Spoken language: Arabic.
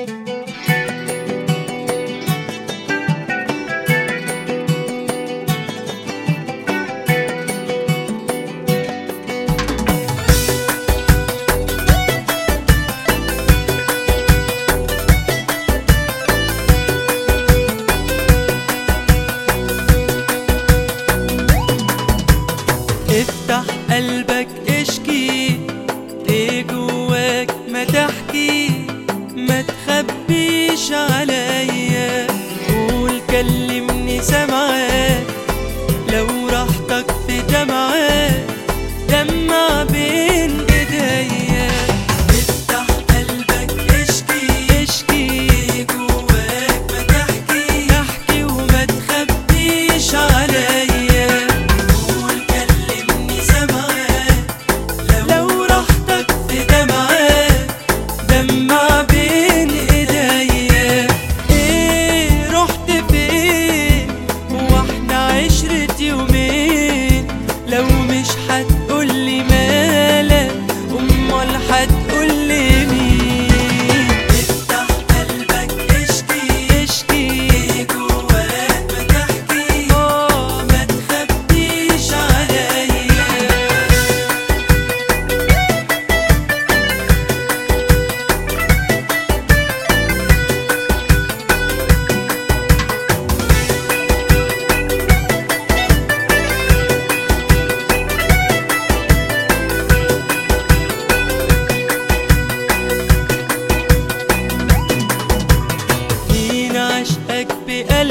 افتح قلبك اشكي ايه جواك ما تحكي، ما تخبيش عليا، قول كلمني سامعاك، لو راحتك في دمعاك دمع بين ايديا. افتح قلبك اشكي اشكي ايه جواك ما تحكي، تحكي وما تخبيش عليا، لو مش هتقولي مالك امال هتقولي مين؟ افتح قلبك اشكي اشكي ايه جواك ما تحكي، ما تخبيش عليا. عشقك بقلبي